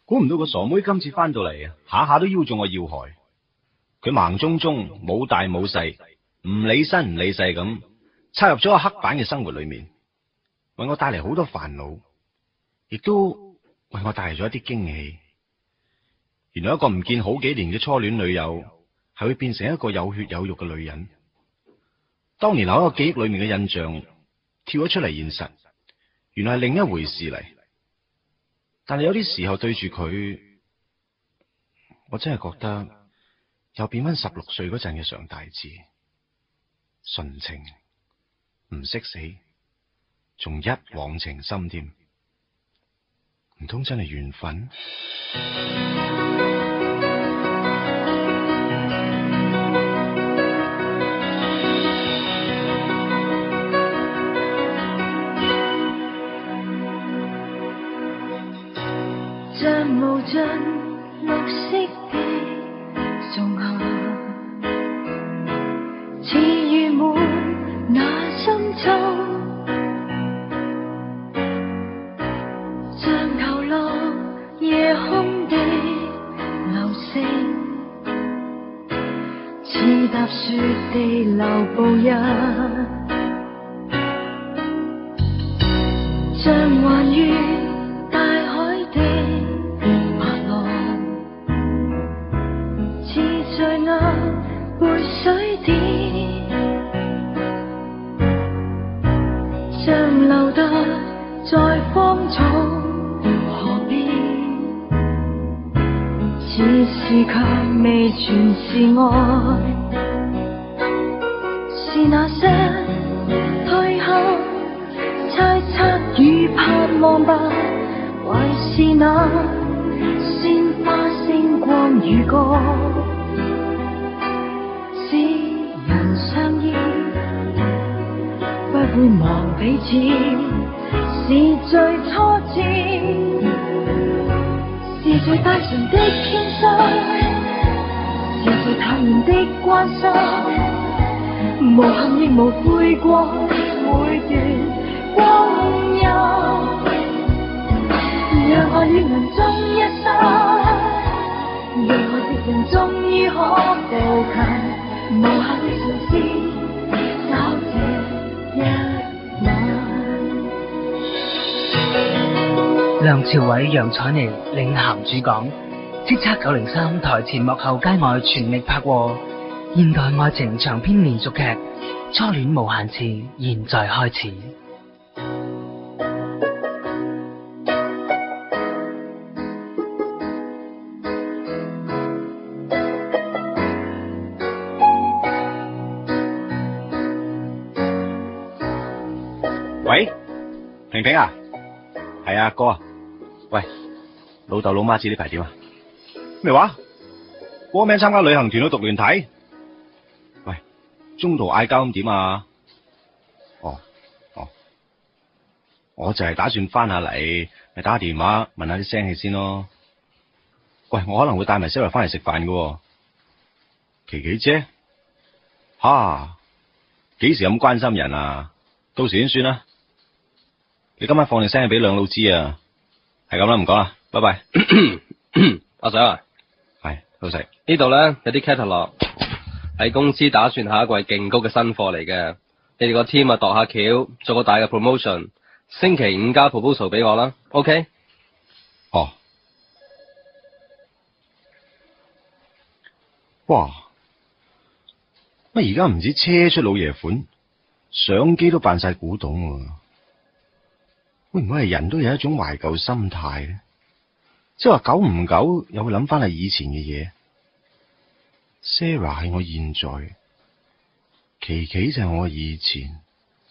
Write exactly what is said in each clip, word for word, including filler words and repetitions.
估唔到個傻妹今次翻到嚟，下下都邀中我要害。佢盲中中冇大冇細，唔理身唔理勢咁插入咗個黑板嘅生活裏面，為我帶嚟好多煩惱，亦都為我帶嚟咗一啲驚喜。原來一個唔見好幾年嘅初戀女友，係會變成一個有血有肉嘅女人。當年留喺個記憶裏面嘅印象跳咗出嚟現實，原來係另一回事嚟。但係有啲時候對住佢，我真係覺得又變翻十六歲嗰陣嘅常大志，純情唔識死，仲一往情深添。唔通真係緣分？ 像無盡綠色的仲夏，似雨滿那深秋，像投落夜空的流星，似踏雪地流步日，像還於大海的在那背水點，像留得在荒草河邊，此時卻未全是愛，是那些退後猜測與盼望吧，還是那鮮花星光與歌，不會忘彼此，是最初知，是最單純的傾心，是最坦然的關心，無憾亦無悔過每段光陰，讓愛與人終一生，讓愛的人終於可步近，無限的嘗試。 梁朝偉、楊采妮領銜主講，叱咤九零三台前幕後街外全力拍和現代愛情長篇連續劇《初戀無限次》，現在開始。 喂，平平啊，係啊，哥啊。喂，老豆老媽知呢排點啊？咩話？哥名參加旅行團都讀聯體？喂，中途嗌交咁點啊？哦哦，我就係打算翻下嚟，咪打電話問下啲聲氣先咯。喂，我可能會帶埋小維翻嚟食飯噶。琪琪姐，吓，幾時咁關心人啊？到時先算啦。你今晚放定聲氣俾兩老知啊。係咁啦，唔講啦，拜拜。 阿 Sir 啊， 係老細， 呢度咧有啲 catalog 喺公司打算下一季勁高嘅新貨嚟嘅，你哋個 team 啊度下橋，做個大嘅 promotion， 星期五交 proposal 俾我啦 ，OK？ 哦，哇，乜而家唔止車出老爺款，相機都扮晒古董喎。會唔會係人都有一種懷舊心態咧？即係話久唔久又會諗翻係以前嘅嘢。Sarah 係我現在，琪琪就係我以前。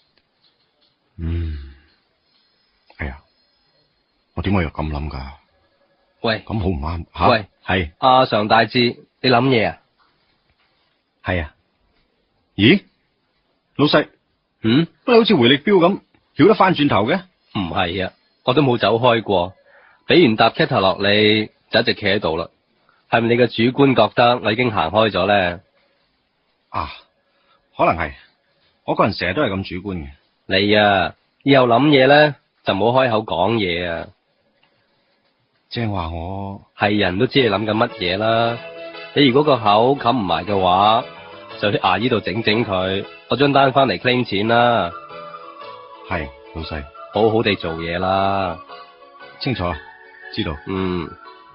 嗯，哎呀，我點解又咁諗噶？ 喂， 咁好唔啱吓？ 喂， 係阿常大志，你諗嘢啊？ 係啊。咦，老細， 嗯， 不過好似回力鏢咁，曉得翻轉頭嘅？ 唔係啊，我都冇走開過，俾完搭 catalog 落你就一直企喺度啦。係咪你嘅主觀覺得我已經行開咗咧？ 啊，可能係，我個人成日都係咁主觀嘅。 你啊，以後諗嘢咧就唔好開口講嘢啊。 正話我係人都知你諗緊乜嘢啦。你如果個口冚唔埋嘅話，就去牙醫度整整佢，攞張單翻嚟 claim 錢啦。 係老細， 好好地做嘢啦。 清楚，知道。 嗯。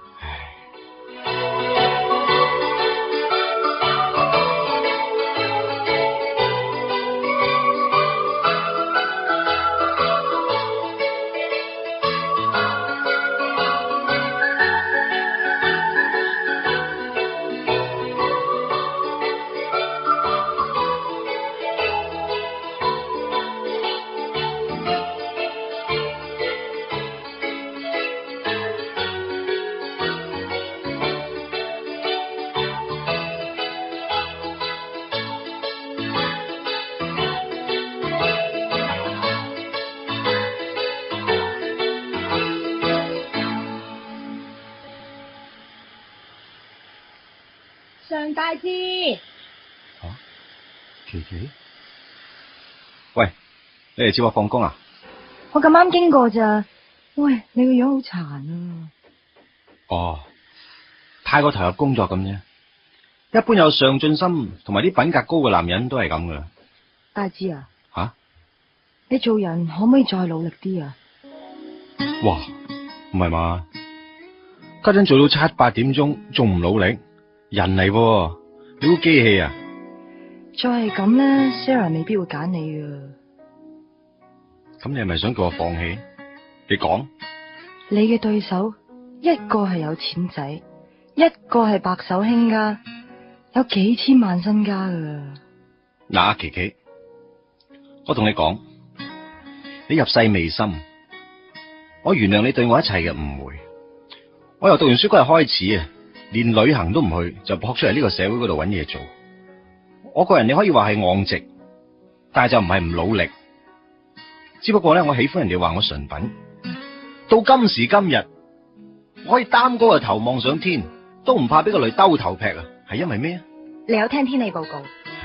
常大志， 啊，琪琪，喂，你嚟接我放工啊？ 我咁啱經過咋？喂，你個樣好殘啊！ 哦，太過投入工作咁啫。一般有上進心同埋啲品格高嘅男人都係咁噶。 大志啊， 吓、啊？ 你做人可唔可以再努力啲啊？ 哇，唔係嘛？家陣做到七八點鐘仲唔努力？人嚟喎，你估機器啊？ 再係咁咧 ，Sarah 未必會揀你啊。 咁你係咪想叫我放棄？你講。 你嘅對手一個係有錢仔，一個係白手興家，有幾千萬身家噶。 嗱，琪琪，我同你講，你入世未深，我原諒你對我一切嘅誤會。我由讀完書嗰日開始啊，連旅行都唔去，就撲出嚟呢個社會嗰度揾嘢做。我個人你可以話係昂直，但係就唔係唔努力。只不過咧，我喜歡人哋話我純品。到今時今日，我可以擔高個頭望上天，都唔怕俾個雷兜頭劈啊！係因為咩啊？ 你有聽天氣報告？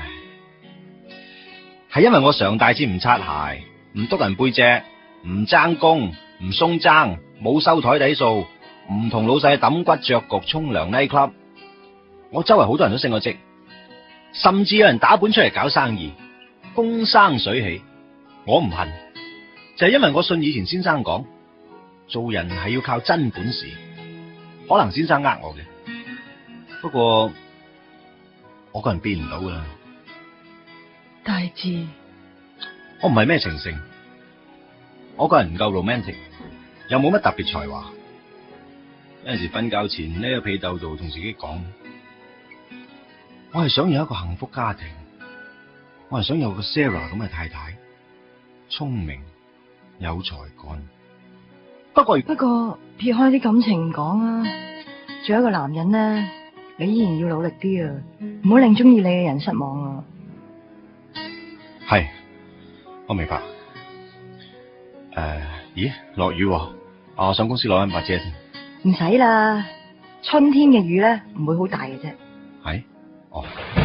係因為我常大志唔擦鞋，唔督人背脊，唔爭功，唔鬆爭，冇收台底數，唔同老細抌骨着局沖涼 night club。我周圍好多人都升咗職，甚至有人打本出嚟搞生意，風生水起。我唔恨，就係因為我信以前先生講，做人係要靠真本事。可能先生呃我嘅，不過我個人變唔到噶啦。 大志， 我唔係咩情聖，我個人唔夠 romantic，又冇乜特別才華。有陣時瞓覺前匿喺被竇度同自己講，我係想有一個幸福家庭，我係想有個 Sarah 咁嘅太太，聰明有才幹。不過不過撇開啲感情唔講啊，做一個男人咧，你依然要努力啲啊，唔好令中意你嘅人失望啊。 係，我明白。誒、呃，咦，落雨喎，啊，我上公司攞緊把遮先。 唔使啦，春天嘅雨咧唔會好大嘅啫。 係，哦，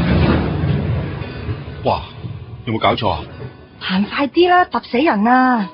哇，有冇搞錯啊？ 行快啲啦，揼死人啊！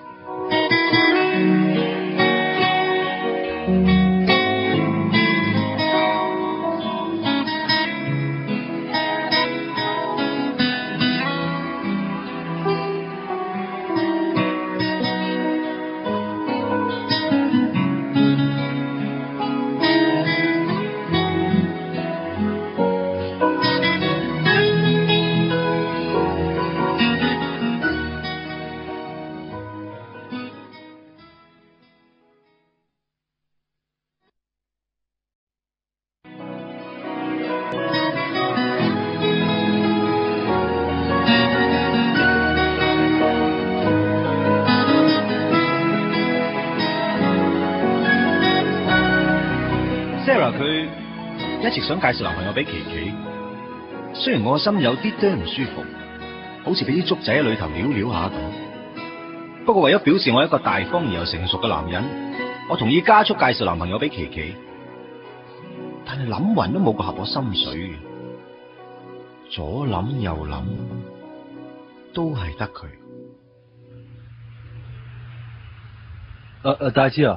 Sarah 佢一直想介紹男朋友俾琪琪，雖然我個心有啲啲唔舒服，好似俾啲竹仔喺裏頭撩撩下咁。不過為咗表示我係一個大方而又成熟嘅男人，我同意加速介紹男朋友俾琪琪。但係諗勻都冇個合我心水嘅，左諗右諗，都係得佢。 誒誒，大志啊，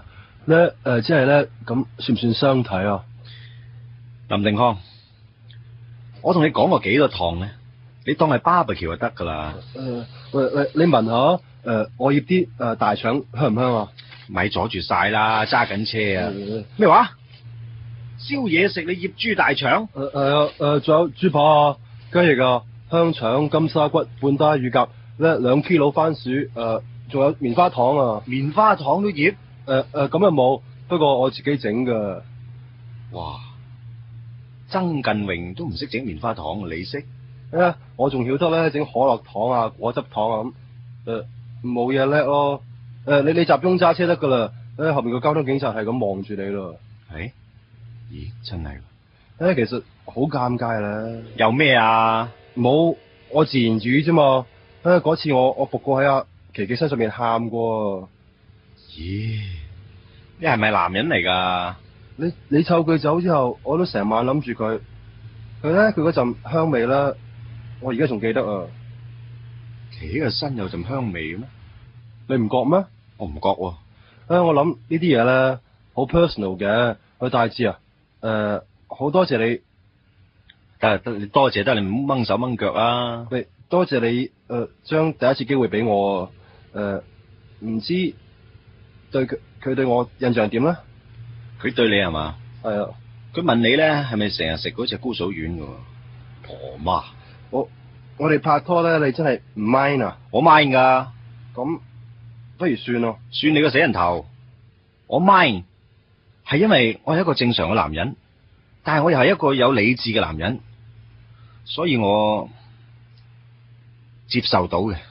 咧誒，即係咧咁算唔算相睇啊？ 林定康，我同你講過幾多趟咧，你當係 barbecue 就得噶啦。 誒、呃，喂喂，你聞下誒、呃，我醃啲誒大腸香唔香啊？ 咪阻住晒啦，揸緊車啊！ 咩、 呃、話？燒嘢食你醃豬大腸？ 誒誒誒，仲有豬扒啊、雞翼啊、香腸、金沙骨、半打乳鴿咧，兩 kilo 番薯誒，仲、呃、有棉花糖啊！ 棉花糖都醃？ 誒誒，咁又冇，不過我自己整噶。 哇！曾近榮都唔識整棉花糖，你識？ 誒、欸，我仲曉得咧整可樂糖啊、果汁糖啊咁。誒，冇嘢叻咯。誒、呃，你你集中揸車得噶啦。誒、呃，後面個交通警察係咁望住你咯。 係？咦，真係？誒、 欸，其實好尷尬啦。 有咩啊？ 冇，我自言自語啫嘛。誒、欸，嗰次我我伏過喺阿琪琪身上面喊過。 咦？你係咪男人嚟噶？ 你你湊佢走之後，我都成晚諗住佢。佢咧，佢嗰陣香味咧，我而家仲記得啊。 琪琪個身有陣香味嘅咩？ 你唔覺咩？ 我唔覺喎。誒、 呃，我諗呢啲嘢咧，好 personal 嘅。佢大致啊，誒、呃，好多謝你。 得得，你多謝得，你唔好掹手掹腳啊。 喂，多謝你誒，將、呃、第一次機會俾我。誒、呃，唔知對佢佢對我印象點咧？ 佢對你係嘛？ 係啊。 佢問你咧，係咪成日食嗰隻姑嫂丸㗎？婆媽， 我我哋拍拖咧，你真係唔 mind 啊？ 我 mind 噶。 咁不如算咯。 算你個死人頭。我 mind 係因為我係一個正常嘅男人，但係我又係一個有理智嘅男人，所以我接受到嘅。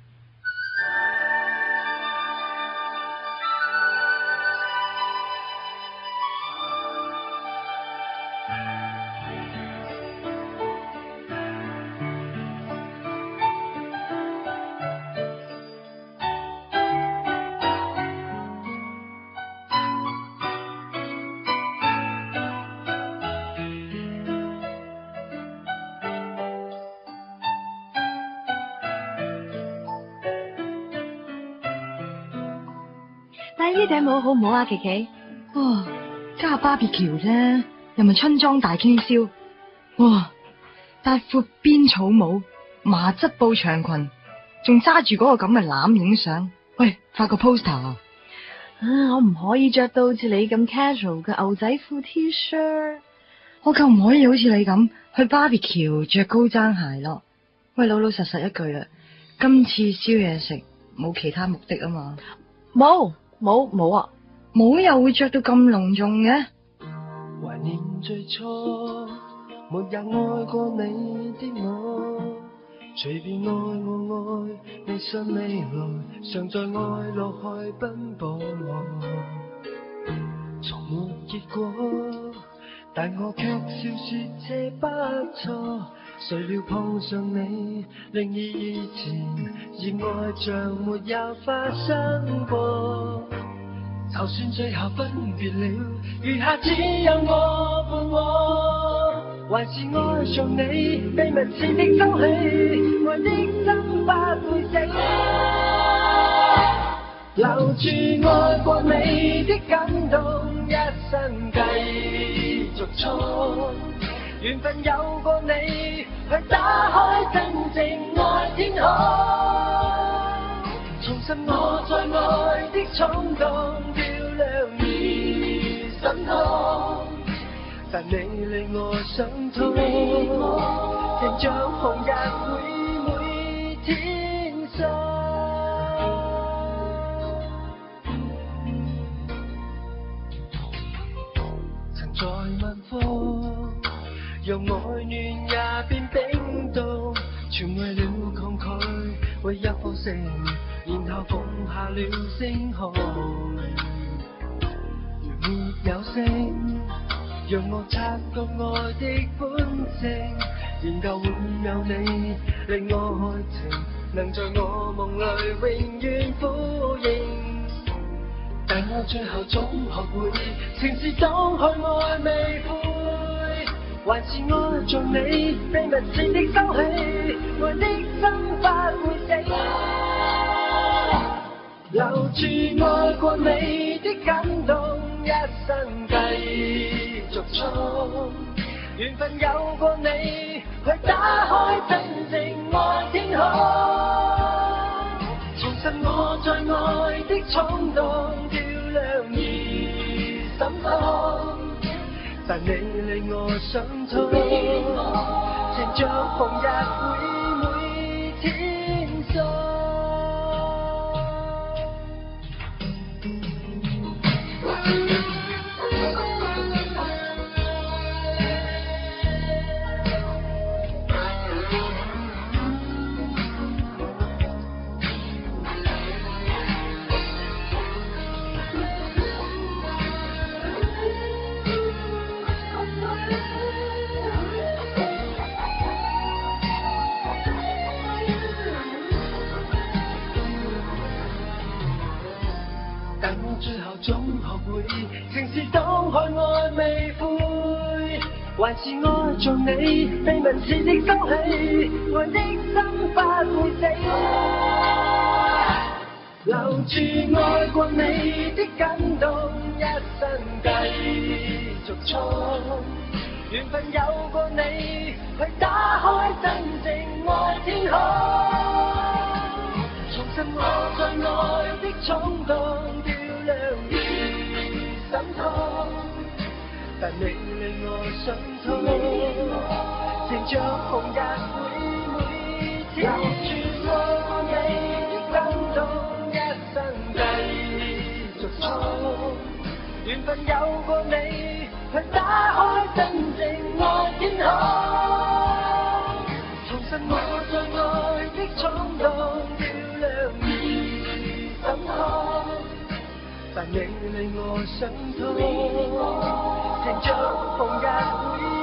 戴呢頂帽好唔好啊，琪琪？ 哇，加芭比橋啫，又咪春裝大傾銷。哇，戴闊邊草帽、麻質布長裙，仲揸住嗰個咁嘅籃影相。喂，發個 poster 啊！ 啊，我唔可以着到好似你咁 casual 嘅牛仔褲 T 恤。 我夠唔可以好似你咁去芭比橋着高踭鞋咯？喂，老老實實一句啦，今次燒嘢食冇其他目的啊嘛？ 冇。冇冇啊！ 冇又會着到咁隆重嘅？ 懷念最初，沒有愛過你的我，隨便愛我愛你信未來，常在愛路去奔波我，從沒結果，但我卻笑說這不錯。誰料碰上你，令以前熱愛像沒有發生過。就算最後分別了，餘下只有我伴我，還是愛上你，秘密似的收起，愛的心不會死。留住愛過你的感動，一生繼續衝。緣分有過你，去打開真正愛天空，重拾我在愛的衝動，漂亮而心痛。但你令我想通，情像紅日會每天送。曾在問風。讓愛暖也變冰凍，全為了抗拒，為一顆星，然後放下了星空。如沒有星，讓我察覺愛的本性，研究會有你，令我愛情能在我夢裏永遠呼應。但我最後總學會，情是當去愛未悔。還是愛着你，秘密似的收起，愛的心不會死。 留住愛過你的感動，一生繼續衝。緣分有過你，去打開真正愛天空，重拾我在愛的衝動，照亮而心痛。但你令我想通，情像紅日會每天送。最後總學會情是當海愛未悔，還是愛做你秘密似的收起，愛的心不會死。留住愛過你的感動，一生繼續衝。緣分有過你，去打開真正愛天空，重拾我在愛的衝動。亮如心痛，但你令我想通，情像紅日會每天留住愛過你的感動，一生繼續衝。緣分有過你，去打開真正愛天空，重拾我在愛的衝動，照亮如心痛。但你令我想通，情像紅日會